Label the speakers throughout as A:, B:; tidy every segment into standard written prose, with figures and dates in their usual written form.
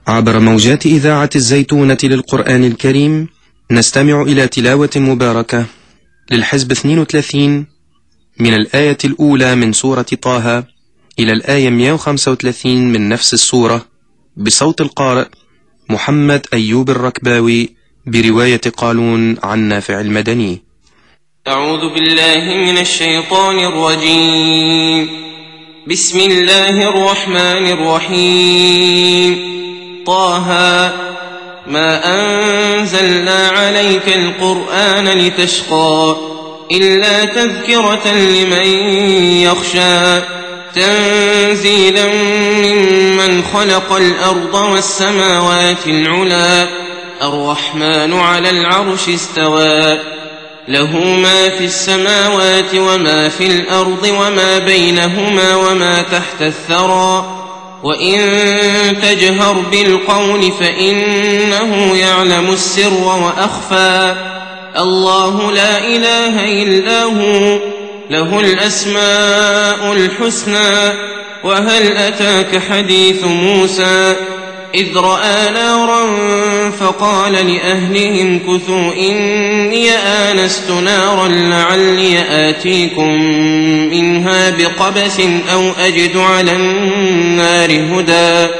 A: عبر موجات إذاعة الزيتونة للقرآن الكريم نستمع إلى تلاوة مباركة للحزب 32 من الآية الأولى من سورة طه إلى الآية 135 من نفس السورة بصوت القارئ محمد أيوب الركباوي برواية قالون عن نافع المدني.
B: أعوذ بالله من الشيطان الرجيم. بسم الله الرحمن الرحيم. طه ما أنزلنا عليك القرآن لتشقى إلا تذكرة لمن يخشى تنزيلا ممن خلق الأرض والسماوات العلى الرحمن على العرش استوى له ما في السماوات وما في الأرض وما بينهما وما تحت الثرى وإن تجهر بالقول فإنه يعلم السر وأخفى الله لا إله إلا هو له الأسماء الحسنى. وهل أتاك حديث موسى إذ رأى نارا فقال لأهلهم كثوا إني آنست نارا لعلي آتيكم منها بقبس أو أجد على النار هدى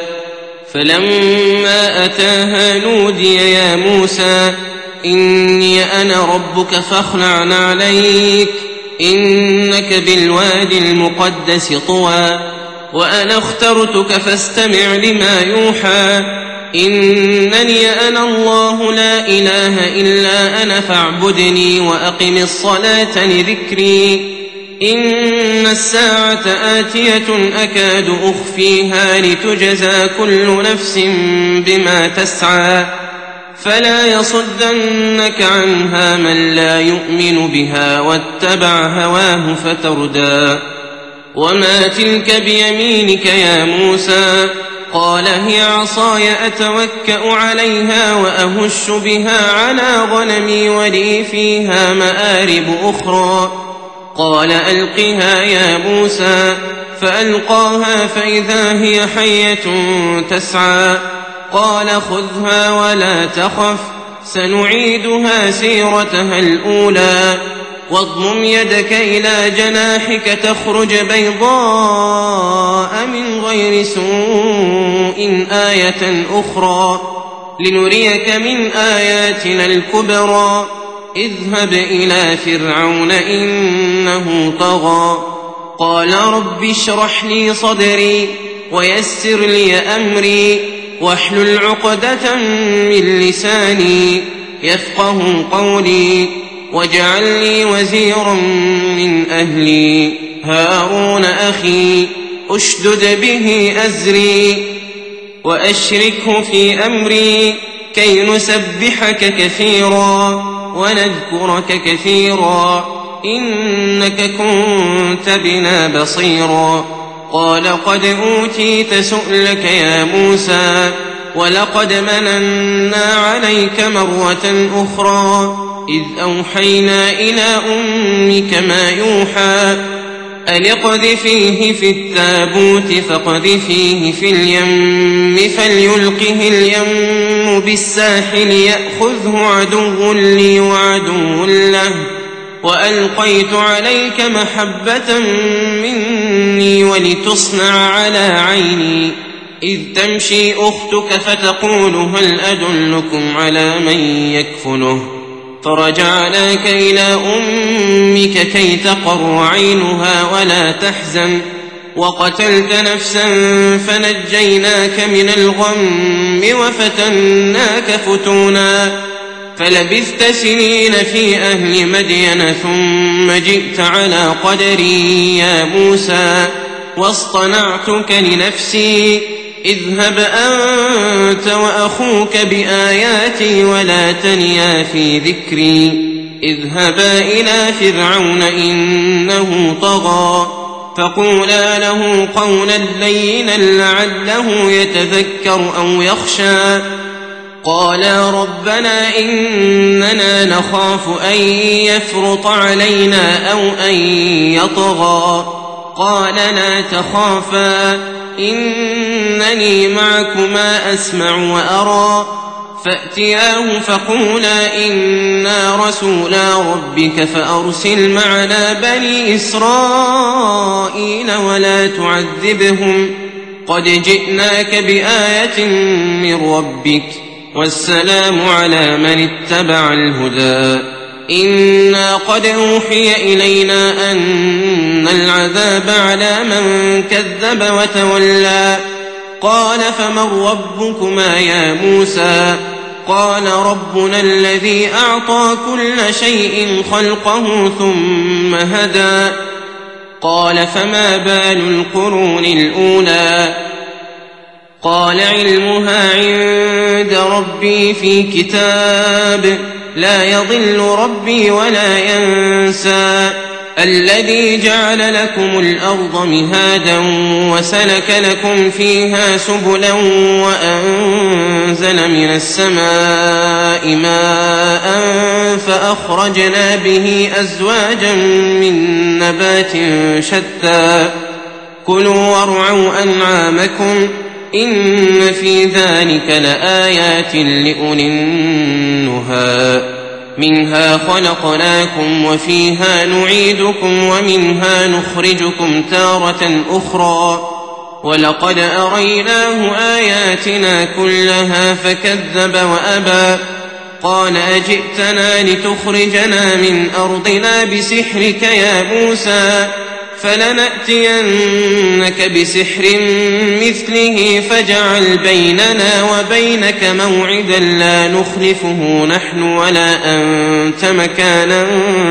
B: فلما أتاها نودي يا موسى إني أنا ربك فاخلع نعليك إنك بالوادي المقدس طوى وأنا اخترتك فاستمع لما يوحى إنني أنا الله لا إله إلا أنا فاعبدني وأقم الصلاة لذكري إن الساعة آتية أكاد أخفيها لتجزى كل نفس بما تسعى فلا يصدنك عنها من لا يؤمن بها واتبع هواه فتردى. وما تلك بيمينك يا موسى قال هي عصاي أتوكأ عليها وأهش بها على غنمي ولي فيها مآرب أخرى قال ألقها يا موسى فألقاها فإذا هي حية تسعى قال خذها ولا تخف سنعيدها سيرتها الأولى واضمم يدك إلى جناحك تخرج بيضاء من غير سوء آية أخرى لنريك من آياتنا الكبرى اذهب إلى فرعون إنه طغى قال رب اشرح لي صدري ويسر لي أمري واحلل عقدة من لساني يفقه قولي واجعل لي وزيرا من أهلي هارون أخي أشدد به أزري وأشركه في أمري كي نسبحك كثيرا ونذكرك كثيرا إنك كنت بنا بصيرا قال قد أوتيت سؤلك يا موسى ولقد مننا عليك مرة أخرى إذ أوحينا إلى أمك ما يوحى أن اقذفيه في التابوت فاقذفيه في اليم فليلقه اليم بالساحل يأخذه عدو لي وعدو له وألقيت عليك محبة مني ولتصنع على عيني إذ تمشي أختك فتقول هل أدلكم على من يكفله فرجعناك إلى أمك كي تقر عينها ولا تحزن وقتلت نفسا فنجيناك من الغم وفتناك فتونا فلبثت سنين في أهل مدين ثم جئت على قدري يا موسى واصطنعتك لنفسي اذهب أنت وأخوك بآياتي ولا تنيا في ذكري اذهبا إلى فرعون إنه طغى فقولا له قولا لينا لعله يتذكر أو يخشى قالا ربنا إننا نخاف أن يفرط علينا أو أن يطغى قال لا تخافا إنني معكما أسمع وأرى فأتياه فقولا إنا رسولا ربك فأرسل معنا بني إسرائيل ولا تعذبهم قد جئناك بآية من ربك والسلام على من اتبع الهدى إنا قد أوحي إلينا أن العذاب على من كذب وتولى قال فمن ربكما يا موسى قال ربنا الذي أعطى كل شيء خلقه ثم هدى قال فما بال القرون الأولى قال علمها عند ربي في كتاب لا يضل ربي ولا ينسى الذي جعل لكم الأرض مهادا وسلك لكم فيها سبلا وأنزل من السماء ماء فأخرجنا به أزواجا من نبات شتى كلوا وارعوا أنعامكم إن في ذلك لآيات لأولي النهى منها خلقناكم وفيها نعيدكم ومنها نخرجكم تارة أخرى ولقد أريناه آياتنا كلها فكذب وأبى قال أجئتنا لتخرجنا من أرضنا بسحرك يا موسى فلنأتينك بسحر مثله فاجعل بيننا وبينك موعدا لا نخلفه نحن ولا أنت مكانا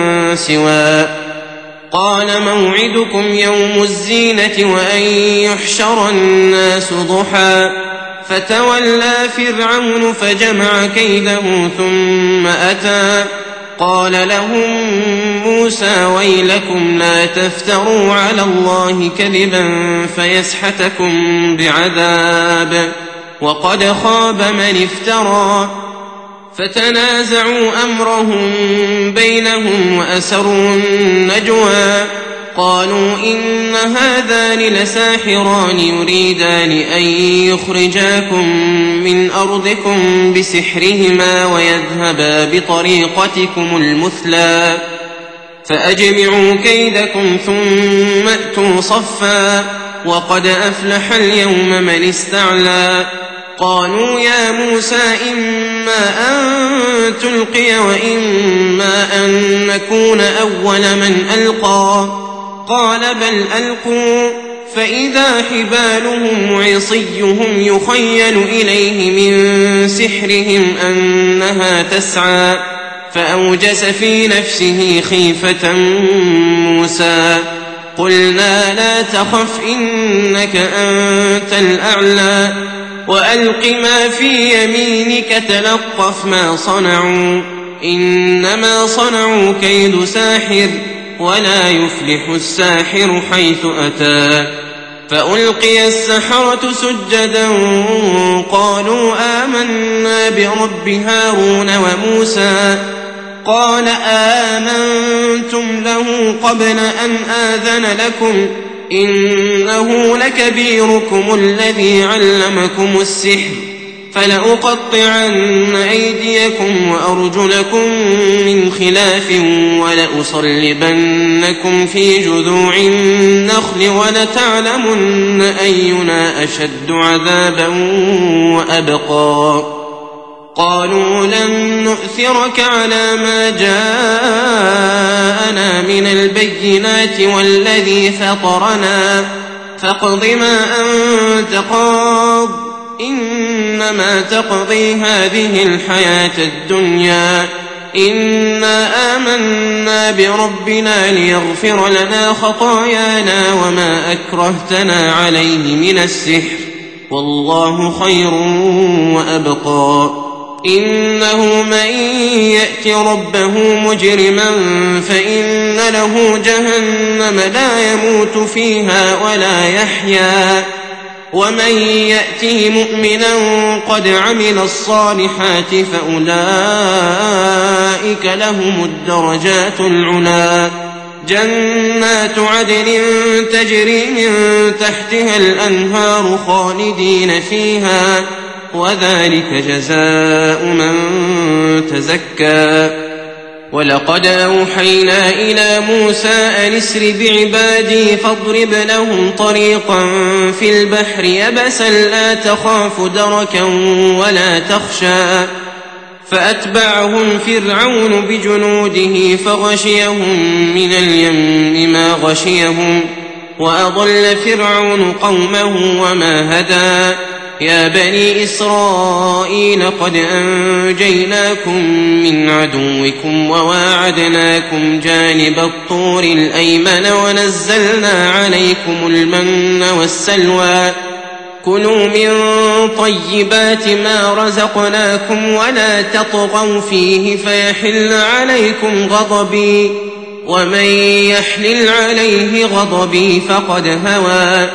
B: سوى قال موعدكم يوم الزينة وأن يحشر الناس ضحى فتولى فرعون فجمع كيده ثم أتى قال لهم موسى ويلكم لا تفتروا على الله كذبا فيسحتكم بعذاب وقد خاب من افترى فتنازعوا أمرهم بينهم وأسروا النجوى قالوا إن هذان لساحران يريدان أن يخرجاكم من أرضكم بسحرهما ويذهبا بطريقتكم المثلى فأجمعوا كيدكم ثم أتوا صفا وقد أفلح اليوم من استعلى قالوا يا موسى إما أن تلقي وإما أن نكون أول من ألقى قال بل ألقوا فإذا حبالهم وعصيهم يخيل إليه من سحرهم أنها تسعى فأوجس في نفسه خيفة موسى قلنا لا تخف إنك أنت الأعلى وألق ما في يمينك تلقف ما صنعوا إنما صنعوا كيد ساحر ولا يفلح الساحر حيث أتى فألقي السحرة سجدا قالوا آمنا برب هارون وموسى قال آمنتم له قبل أن آذن لكم إنه لكبيركم الذي علمكم السحر فلأقطعن أيديكم وأرجلكم من خلاف ولأصلبنكم في جذوع النخل ولتعلمن أينا أشد عذابا وأبقى قالوا لن نؤثرك على ما جاءنا من البينات والذي فطرنا فاقض ما أنت قاض إنما تقضي هذه الحياة الدنيا إنا آمنا بربنا ليغفر لنا خطايانا وما أكرهتنا عليه من السحر والله خير وأبقى إنه من يأت ربه مجرما فإن له جهنم لا يموت فيها ولا يحيا ومن يأته مؤمنا قد عمل الصالحات فأولئك لهم الدرجات العلا جنات عدن تجري من تحتها الأنهار خالدين فيها وذلك جزاء من تزكى. ولقد أوحينا إلى موسى أن اسر بعبادي فاضرب لهم طريقا في البحر يبسا لا تخاف دركا ولا تخشى فأتبعهم فرعون بجنوده فغشيهم من اليم ما غشيهم وأضل فرعون قومه وما هدى. يا بني إسرائيل قد أنجيناكم من عدوكم وواعدناكم جانب الطور الأيمن ونزلنا عليكم المن والسلوى كلوا من طيبات ما رزقناكم ولا تطغوا فيه فيحل عليكم غضبي ومن يحلل عليه غضبي فقد هوى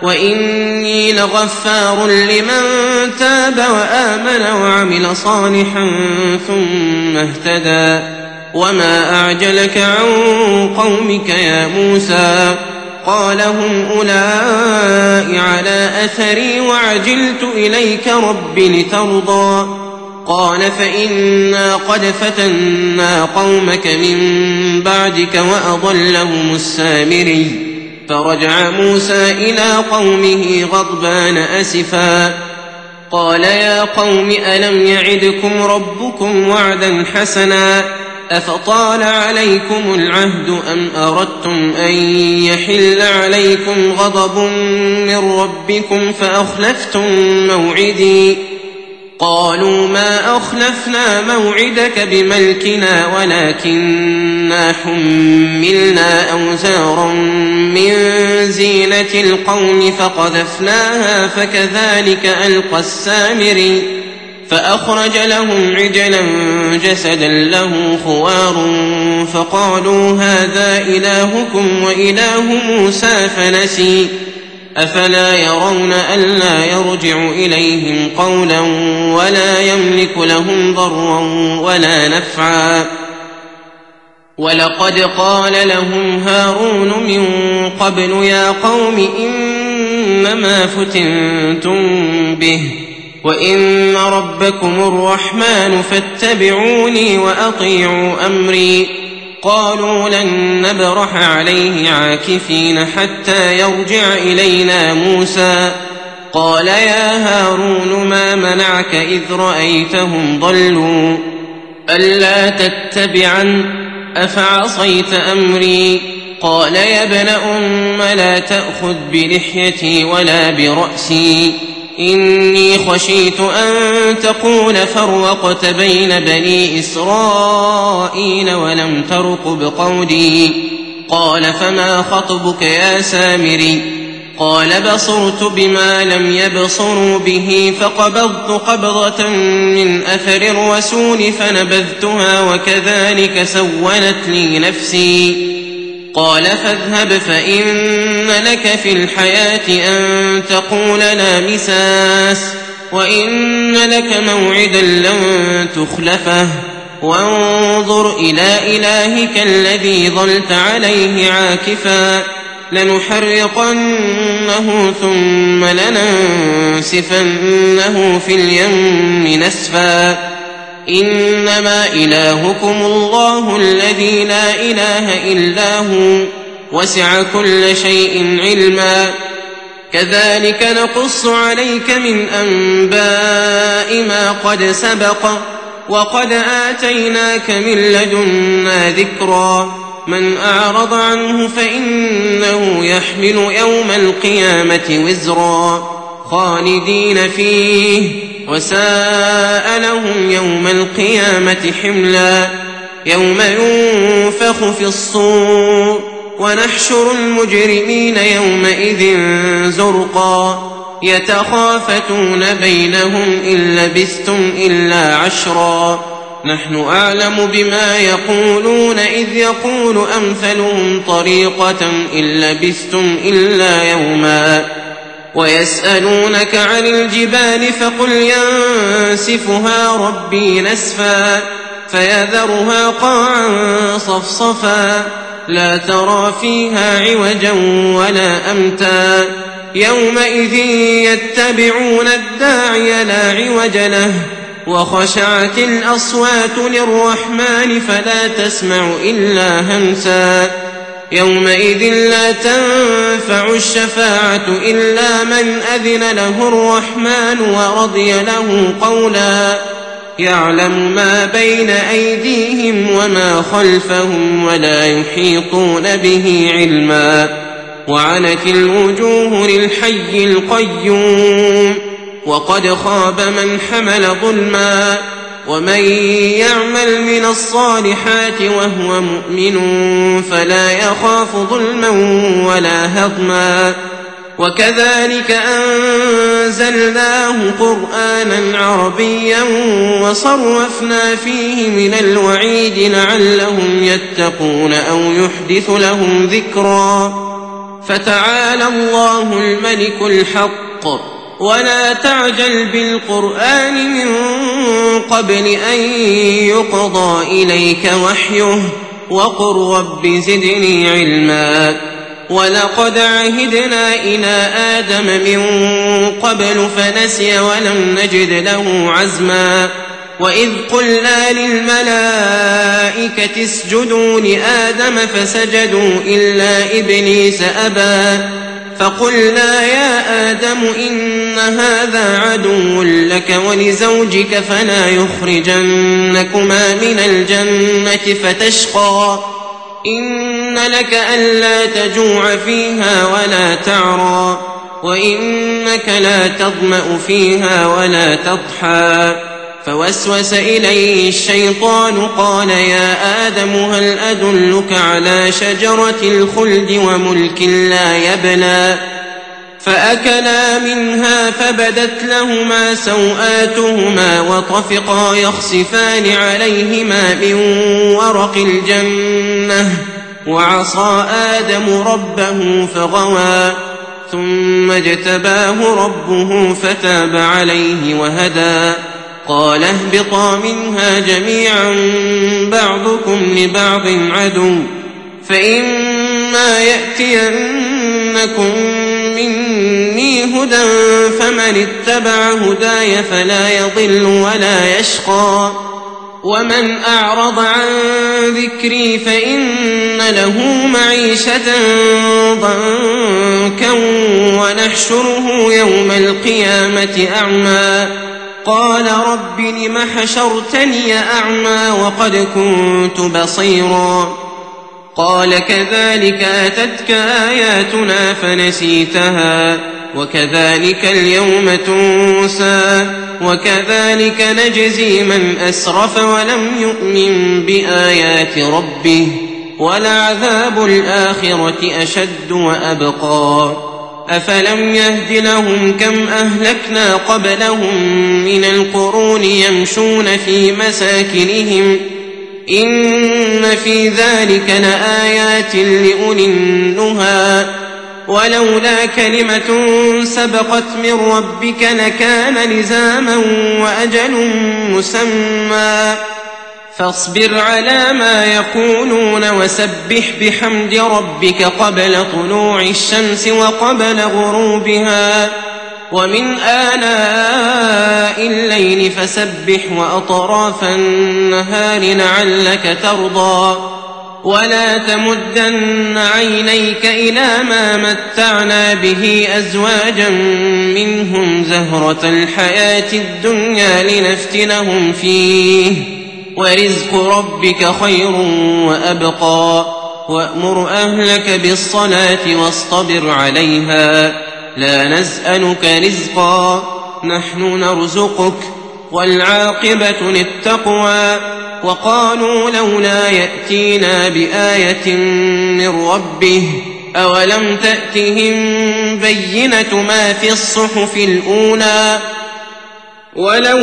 B: وإني لغفار لمن تاب وآمن وعمل صالحا ثم اهتدى. وما أعجلك عن قومك يا موسى قال هم أولئك على أثري وعجلت إليك رب لترضى قال فإنا قد فتنا قومك من بعدك وأضلهم السامري. فرجع موسى إلى قومه غضبان أسفا قال يا قوم ألم يعدكم ربكم وعدا حسنا أفطال عليكم العهد أم أردتم أن يحل عليكم غضب من ربكم فأخلفتم موعدي قالوا ما أخلفنا موعدك بملكنا ولكننا حملنا أوزارا من زينة القوم فقذفناها فكذلك ألقى السامري فأخرج لهم عجلا جسدا له خوار فقالوا هذا إلهكم وإله موسى فنسي أفلا يرون ألا يرجع إليهم قولا ولا يملك لهم ضرا ولا نفعا. ولقد قال لهم هارون من قبل يا قوم إنما فتنتم به وإن ربكم الرحمن فاتبعوني وأطيعوا أمري قالوا لن نبرح عليه عاكفين حتى يرجع إلينا موسى قال يا هارون ما منعك إذ رأيتهم ضلوا ألا تتبعن أفعصيت أمري قال يا ابن أم لا تأخذ بلحيتي ولا برأسي إني خشيت أن تقول فرقت بين بني إسرائيل ولم ترقب قولي قال فما خطبك يا سامري قال بصرت بما لم يبصروا به فقبضت قبضة من أثر الرسول فنبذتها وكذلك سولت لي نفسي قال فاذهب فإن لك في الحياة أن تقول لا مساس وإن لك موعدا لن تخلفه وانظر إلى إلهك الذي ظلت عليه عاكفا لنحرقنه ثم لننسفنه في اليم نسفا إنما إلهكم الله الذي لا إله إلا هو وسع كل شيء علما كذلك نقص عليك من أنباء ما قد سبق وقد آتيناك من لدنا ذكرا من أعرض عنه فإنه يحمل يوم القيامة وزرا خالدين فيه وساء لهم يوم القيامة حملا يوم ينفخ في الصور ونحشر المجرمين يومئذ زرقا يتخافتون بينهم إن لبثتم إلا عشرا نحن أعلم بما يقولون إذ يقول أمثلهم طريقة إن لبثتم إلا يوما ويسألونك عن الجبال فقل ينسفها ربي نسفا فيذرها قاعا صفصفا لا ترى فيها عوجا ولا أمتا يومئذ يتبعون الداعي لا عوج له وخشعت الأصوات للرحمن فلا تسمع إلا همسا يومئذ لا تنفع الشفاعة إلا من أذن له الرحمن ورضي له قولا يعلم ما بين أيديهم وما خلفهم ولا يحيطون به علما وعنت الوجوه للحي القيوم وقد خاب من حمل ظلما ومن يعمل من الصالحات وهو مؤمن فلا يخاف ظلما ولا هضما وكذلك أنزلناه قرآنا عربيا وصرفنا فيه من الوعيد لعلهم يتقون أو يحدث لهم ذكرا فتعالى الله الملك الحق ولا تعجل بالقرآن من قبل أن يقضى إليك وحيه وقل رب زدني علما ولقد عهدنا إلى آدم من قبل فنسي ولم نجد له عزما وإذ قلنا للملائكة اسجدوا لآدم فسجدوا إلا إبليس أبى فقلنا يا آدم إن هذا عدو لك ولزوجك فلا يخرجنكما من الجنة فتشقى إن لك ألا تجوع فيها ولا تعرى وإنك لا تظمأ فيها ولا تضحى فوسوس إليه الشيطان قال يا آدم هل أدلك على شجرة الخلد وملك لا يبلى فأكلا منها فبدت لهما سوآتهما وطفقا يخصفان عليهما من ورق الجنة وعصى آدم ربه فغوى ثم اجتباه ربه فتاب عليه وهدى قال اهبطا منها جميعا بعضكم لبعض عدو فإما يأتينكم مني هدى فمن اتبع هداي فلا يضل ولا يشقى ومن أعرض عن ذكري فإن له معيشة ضنكا ونحشره يوم القيامة أعمى قال رب لم حشرتني أعمى وقد كنت بصيرا قال كذلك أتتك آياتنا فنسيتها وكذلك اليوم تنسى وكذلك نجزي من أسرف ولم يؤمن بآيات ربه ولعذاب الآخرة أشد وأبقى أفلم يهد لهم كم أهلكنا قبلهم من القرون يمشون في مساكنهم إن في ذلك لآيات لأولي النهى ولولا كلمة سبقت من ربك لكان لزاما وأجل مسمى فاصبر على ما يقولون وسبح بحمد ربك قبل طلوع الشمس وقبل غروبها ومن آلاء الليل فسبح وأطراف النهار لعلك ترضى ولا تمدن عينيك إلى ما متعنا به أزواجا منهم زهرة الحياة الدنيا لنفتنهم فيه ورزق ربك خير وأبقى وأمر أهلك بالصلاة واصطبر عليها لا نسألك رزقا نحن نرزقك والعاقبة للتقوى وقالوا لولا يأتينا بآية من ربه أولم تأتهم بينة ما في الصحف الأولى ولو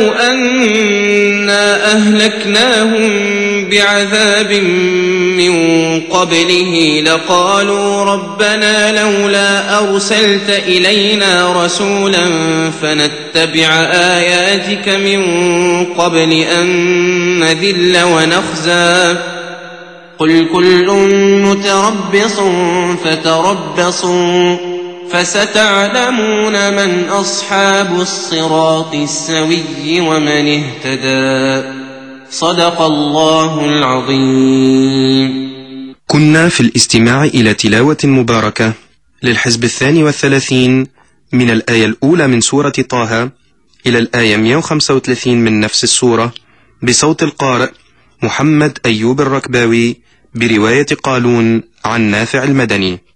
B: أنا أهلكناهم بعذاب من قبله لقالوا ربنا لولا أرسلت إلينا رسولا فنتبع آياتك من قبل أن نذل ونخزى قل كل متربص فتربصوا فستعلمون من أصحاب الصراط السوي ومن اهتدى. صدق الله العظيم.
A: كنا في الاستماع إلى تلاوة مباركة للحزب 32 من الآية الأولى من سورة طه إلى الآية 135 من نفس السورة بصوت القارئ محمد أيوب الركباوي برواية قالون عن نافع المدني.